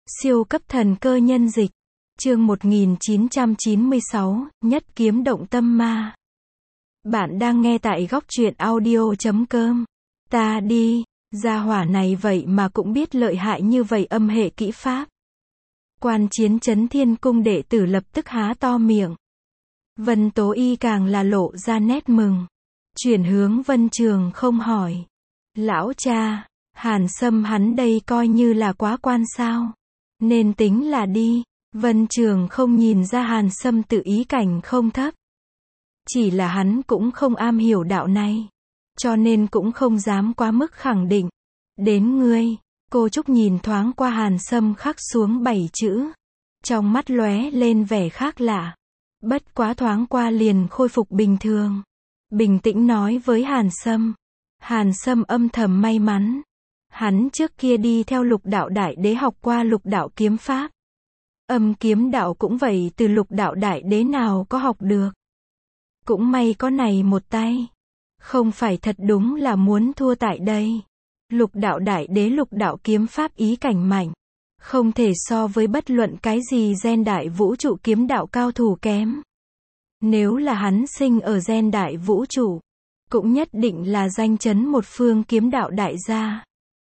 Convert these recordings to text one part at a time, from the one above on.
Siêu cấp thần cơ nhân dịch. Chương 1996, nhất kiếm động tâm ma. Bạn đang nghe tại góc truyện audio.com. Ta đi, gia hỏa này vậy mà cũng biết lợi hại như vậy âm hệ kỹ pháp. Quan chiến Chấn Thiên Cung đệ tử lập tức há to miệng. Vân Tố Y càng là lộ ra nét mừng. Chuyển hướng Vân Trường không hỏi. Lão cha, Hàn Sâm hắn đây coi như là quá quan sao? Nên tính là đi. Vân Trường không nhìn ra Hàn Sâm tự ý cảnh không thấp. Chỉ là hắn cũng không am hiểu đạo này. Cho nên cũng không dám quá mức khẳng định. Đến ngươi, cô Trúc nhìn thoáng qua Hàn Sâm khắc xuống 7 chữ. Trong mắt lóe lên vẻ khác lạ. Bất quá thoáng qua liền khôi phục bình thường. Bình tĩnh nói với Hàn Sâm. Hàn Sâm âm thầm may mắn. Hắn trước kia đi theo Lục Đạo Đại Đế học qua Lục Đạo kiếm pháp. Âm kiếm đạo cũng vậy, từ Lục Đạo Đại Đế nào có học được. Cũng may có này một tay. Không phải thật đúng là muốn thua tại đây. Lục Đạo Đại Đế Lục Đạo kiếm pháp ý cảnh mạnh. Không thể so với bất luận cái gì gen đại vũ trụ kiếm đạo cao thủ kém. Nếu là hắn sinh ở gen đại vũ trụ, cũng nhất định là danh chấn một phương kiếm đạo đại gia.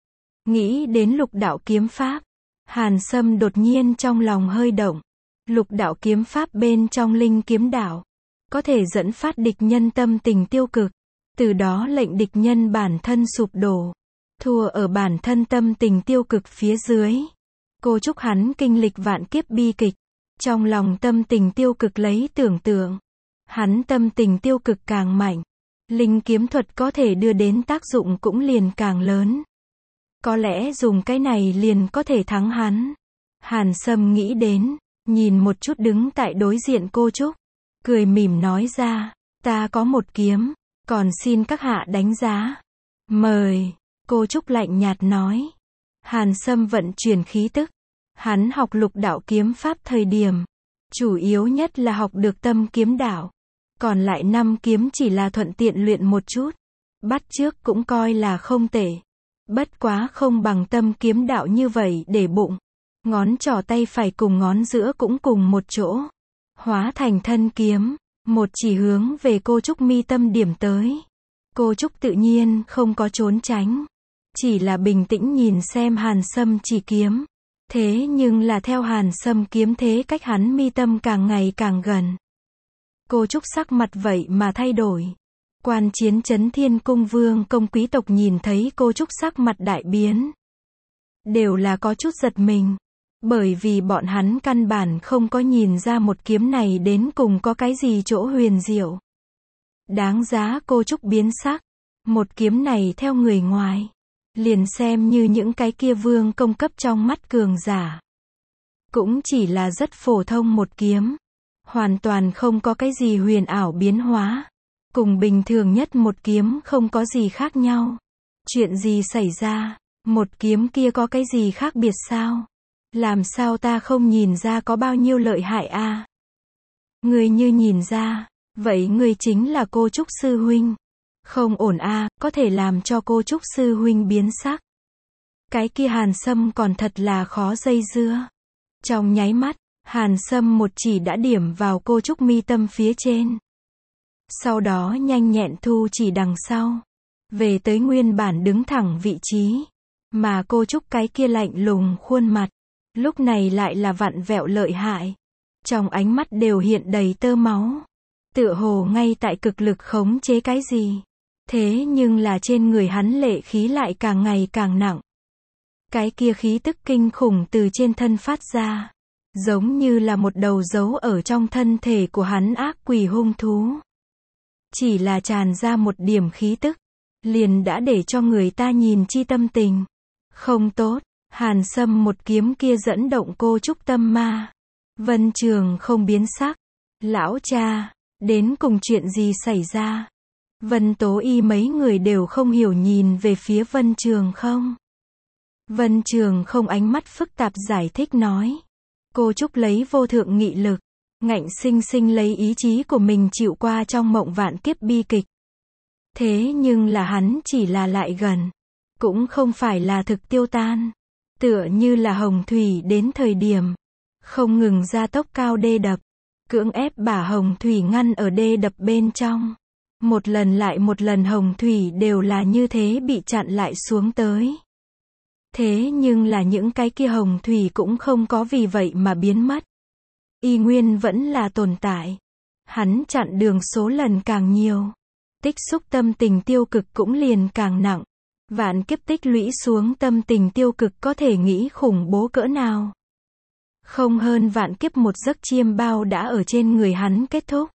Nghĩ đến Lục Đạo kiếm pháp, Hàn Sâm đột nhiên trong lòng hơi động. Lục Đạo kiếm pháp bên trong linh kiếm đạo, có thể dẫn phát địch nhân tâm tình tiêu cực, từ đó lệnh địch nhân bản thân sụp đổ, thua ở bản thân tâm tình tiêu cực phía dưới. Cô Trúc hắn kinh lịch vạn kiếp bi kịch, trong lòng tâm tình tiêu cực lấy tưởng tượng. Hắn tâm tình tiêu cực càng mạnh, linh kiếm thuật có thể đưa đến tác dụng cũng liền càng lớn. Có lẽ dùng cái này liền có thể thắng hắn. Hàn Sâm nghĩ đến, nhìn một chút đứng tại đối diện cô Trúc, cười mỉm nói ra, ta có một kiếm, còn xin các hạ đánh giá. Mời, cô Trúc lạnh nhạt nói. Hàn Sâm vận chuyển khí tức. Hắn học Lục Đạo kiếm pháp thời điểm, chủ yếu nhất là học được tâm kiếm đạo. Còn lại 5 kiếm chỉ là thuận tiện luyện một chút. Bắt chước cũng coi là không tệ. Bất quá không bằng tâm kiếm đạo như vậy để bụng. Ngón trỏ tay phải cùng ngón giữa cũng cùng một chỗ. Hóa thành thân kiếm, một chỉ hướng về cô Trúc mi tâm điểm tới. Cô Trúc tự nhiên không có trốn tránh. Chỉ là bình tĩnh nhìn xem Hàn Sâm chỉ kiếm. Thế nhưng là theo Hàn Sâm kiếm thế cách hắn mi tâm càng ngày càng gần. Cô Trúc sắc mặt vậy mà thay đổi. Quan chiến Chấn Thiên Cung vương công quý tộc nhìn thấy cô Trúc sắc mặt đại biến. Đều là có chút giật mình. Bởi vì bọn hắn căn bản không có nhìn ra một kiếm này đến cùng có cái gì chỗ huyền diệu. Đáng giá cô Trúc biến sắc. Một kiếm này theo người ngoài, liền xem như những cái kia vương công cấp trong mắt cường giả. Cũng chỉ là rất phổ thông một kiếm. Hoàn toàn không có cái gì huyền ảo biến hóa. Cùng bình thường nhất một kiếm không có gì khác nhau. Chuyện gì xảy ra? Một kiếm kia có cái gì khác biệt sao? Làm sao ta không nhìn ra có bao nhiêu lợi hại a? Người như nhìn ra, vậy người chính là cô Trúc sư huynh. Không ổn a, có thể làm cho cô Trúc sư huynh biến sắc. Cái kia Hàn Sâm còn thật là khó dây dưa. Trong nháy mắt, Hàn Sâm một chỉ đã điểm vào cô Trúc mi tâm phía trên. Sau đó nhanh nhẹn thu chỉ đằng sau. Về tới nguyên bản đứng thẳng vị trí. Mà cô Trúc cái kia lạnh lùng khuôn mặt. Lúc này lại là vặn vẹo lợi hại. Trong ánh mắt đều hiện đầy tơ máu. Tựa hồ ngay tại cực lực khống chế cái gì. Thế nhưng là trên người hắn lệ khí lại càng ngày càng nặng. Cái kia khí tức kinh khủng từ trên thân phát ra. Giống như là một đầu dấu ở trong thân thể của hắn ác quỷ hung thú. Chỉ là tràn ra một điểm khí tức, liền đã để cho người ta nhìn chi tâm tình. Không tốt, Hàn Sâm một kiếm kia dẫn động cô Trúc tâm ma. Vân Trường không biến sắc. Lão cha, đến cùng chuyện gì xảy ra? Vân Tố Y mấy người đều không hiểu nhìn về phía Vân Trường không. Vân Trường không ánh mắt phức tạp giải thích nói. Cô Trúc lấy vô thượng nghị lực, ngạnh sinh sinh lấy ý chí của mình chịu qua trong mộng vạn kiếp bi kịch. Thế nhưng là hắn chỉ là lại gần, cũng không phải là thực tiêu tan. Tựa như là hồng thủy đến thời điểm, không ngừng gia tốc cao đê đập, cưỡng ép bả hồng thủy ngăn ở đê đập bên trong. Một lần lại một lần hồng thủy đều là như thế bị chặn lại xuống tới. Thế nhưng là những cái kia hồng thủy cũng không có vì vậy mà biến mất. Y nguyên vẫn là tồn tại. Hắn chặn đường số lần càng nhiều, tích xúc tâm tình tiêu cực cũng liền càng nặng. Vạn kiếp tích lũy xuống tâm tình tiêu cực có thể nghĩ khủng bố cỡ nào. Không hơn vạn kiếp một giấc chiêm bao đã ở trên người hắn kết thúc.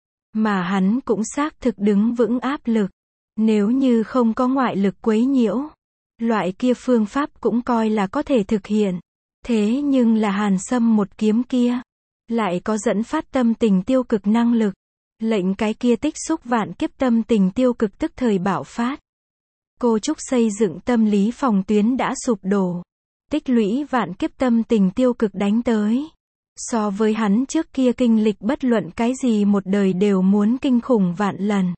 Mà hắn cũng xác thực đứng vững áp lực. Nếu như không có ngoại lực quấy nhiễu, loại kia phương pháp cũng coi là có thể thực hiện. Thế nhưng là Hàn Sâm một kiếm kia, lại có dẫn phát tâm tình tiêu cực năng lực. Lệnh cái kia tích xúc vạn kiếp tâm tình tiêu cực tức thời bạo phát. Cô Trúc xây dựng tâm lý phòng tuyến đã sụp đổ. Tích lũy vạn kiếp tâm tình tiêu cực đánh tới. So với hắn trước kia kinh lịch bất luận cái gì một đời đều muốn kinh khủng vạn lần.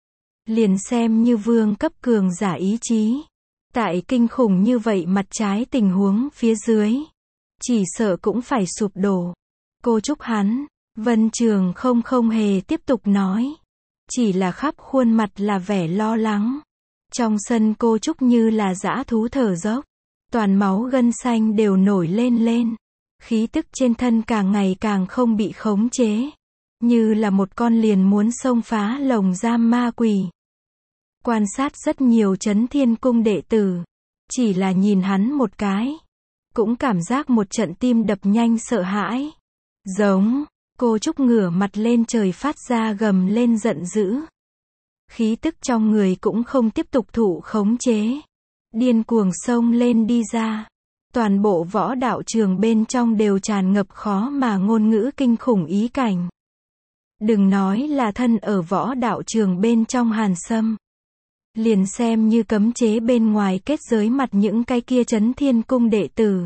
Liền xem như vương cấp cường giả ý chí. Tại kinh khủng như vậy mặt trái tình huống phía dưới, chỉ sợ cũng phải sụp đổ. Cô Trúc hắn, Vân Trường không hề tiếp tục nói. Chỉ là khắp khuôn mặt là vẻ lo lắng. Trong sân cô Trúc như là dã thú thở dốc. Toàn máu gân xanh đều nổi lên. Khí tức trên thân càng ngày càng không bị khống chế. Như là một con liền muốn xông phá lồng giam ma quỷ. Quan sát rất nhiều Chấn Thiên Cung đệ tử. Chỉ là nhìn hắn một cái. Cũng cảm giác một trận tim đập nhanh sợ hãi. Giống, cô Trúc ngửa mặt lên trời phát ra gầm lên giận dữ. Khí tức trong người cũng không tiếp tục thụ khống chế. Điên cuồng xông lên đi ra. Toàn bộ võ đạo trường bên trong đều tràn ngập khó mà ngôn ngữ kinh khủng ý cảnh. Đừng nói là thân ở võ đạo trường bên trong Hàn Sâm. Liền xem như cấm chế bên ngoài kết giới mặt những cái kia Chấn Thiên Cung đệ tử.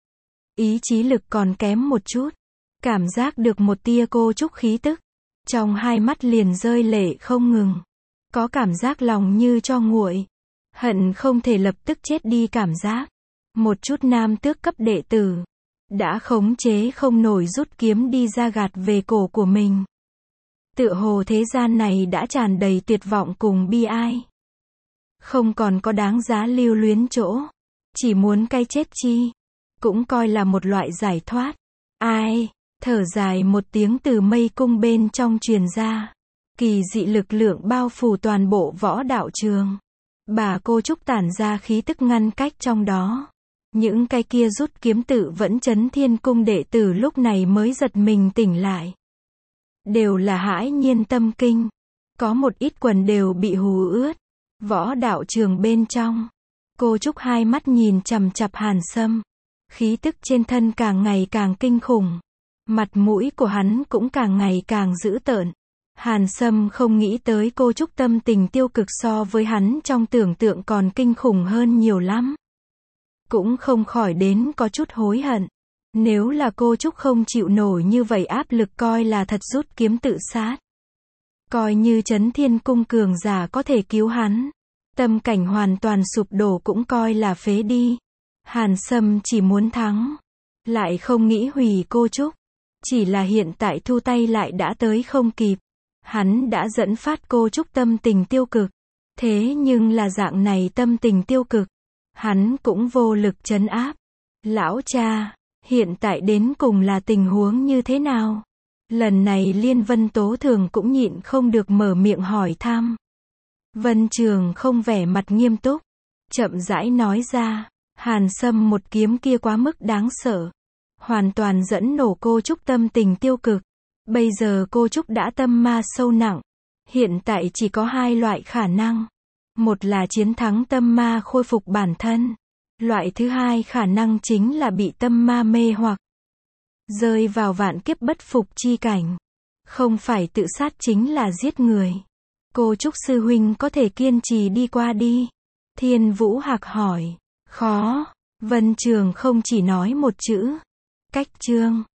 Ý chí lực còn kém một chút. Cảm giác được một tia cô Trúc khí tức. Trong hai mắt liền rơi lệ không ngừng. Có cảm giác lòng như cho nguội. Hận không thể lập tức chết đi cảm giác. Một chút nam tước cấp đệ tử. Đã khống chế không nổi rút kiếm đi ra gạt về cổ của mình. Tựa hồ thế gian này đã tràn đầy tuyệt vọng cùng bi ai. Không còn có đáng giá lưu luyến chỗ. Chỉ muốn cái chết chi. Cũng coi là một loại giải thoát. Ai, thở dài một tiếng từ mây cung bên trong truyền ra. Kỳ dị lực lượng bao phủ toàn bộ võ đạo trường. Bà cô Trúc tản ra khí tức ngăn cách trong đó. Những cái kia rút kiếm tự vẫn Chấn Thiên Cung đệ tử lúc này mới giật mình tỉnh lại. Đều là hãi nhiên tâm kinh. Có một ít quần đều bị hù ướt. Võ đạo trường bên trong. Cô Trúc hai mắt nhìn chằm chằm Hàn Sâm. Khí tức trên thân càng ngày càng kinh khủng. Mặt mũi của hắn cũng càng ngày càng dữ tợn. Hàn Sâm không nghĩ tới cô Trúc tâm tình tiêu cực so với hắn trong tưởng tượng còn kinh khủng hơn nhiều lắm. Cũng không khỏi đến có chút hối hận. Nếu là cô Trúc không chịu nổi như vậy áp lực coi là thật rút kiếm tự sát. Coi như Chấn Thiên Cung cường giả có thể cứu hắn. Tâm cảnh hoàn toàn sụp đổ cũng coi là phế đi. Hàn Sâm chỉ muốn thắng. Lại không nghĩ hủy cô Trúc. Chỉ là hiện tại thu tay lại đã tới không kịp. Hắn đã dẫn phát cô Trúc tâm tình tiêu cực. Thế nhưng là dạng này tâm tình tiêu cực. Hắn cũng vô lực trấn áp. Lão cha, hiện tại đến cùng là tình huống như thế nào? Lần này Liên Vân Tố Thường cũng nhịn không được mở miệng hỏi thăm. Vân Trường không vẻ mặt nghiêm túc. Chậm rãi nói ra. Hàn Sâm một kiếm kia quá mức đáng sợ. Hoàn toàn dẫn nổ cô Trúc tâm tình tiêu cực. Bây giờ cô Trúc đã tâm ma sâu nặng. Hiện tại chỉ có hai loại khả năng. Một là chiến thắng tâm ma khôi phục bản thân. Loại thứ hai khả năng chính là bị tâm ma mê hoặc. Rơi vào vạn kiếp bất phục chi cảnh. Không phải tự sát chính là giết người. Cô Trúc sư huynh có thể kiên trì đi qua đi. Thiên Vũ Hạc hỏi. Khó. Vân Trường không chỉ nói một chữ. Cách chương.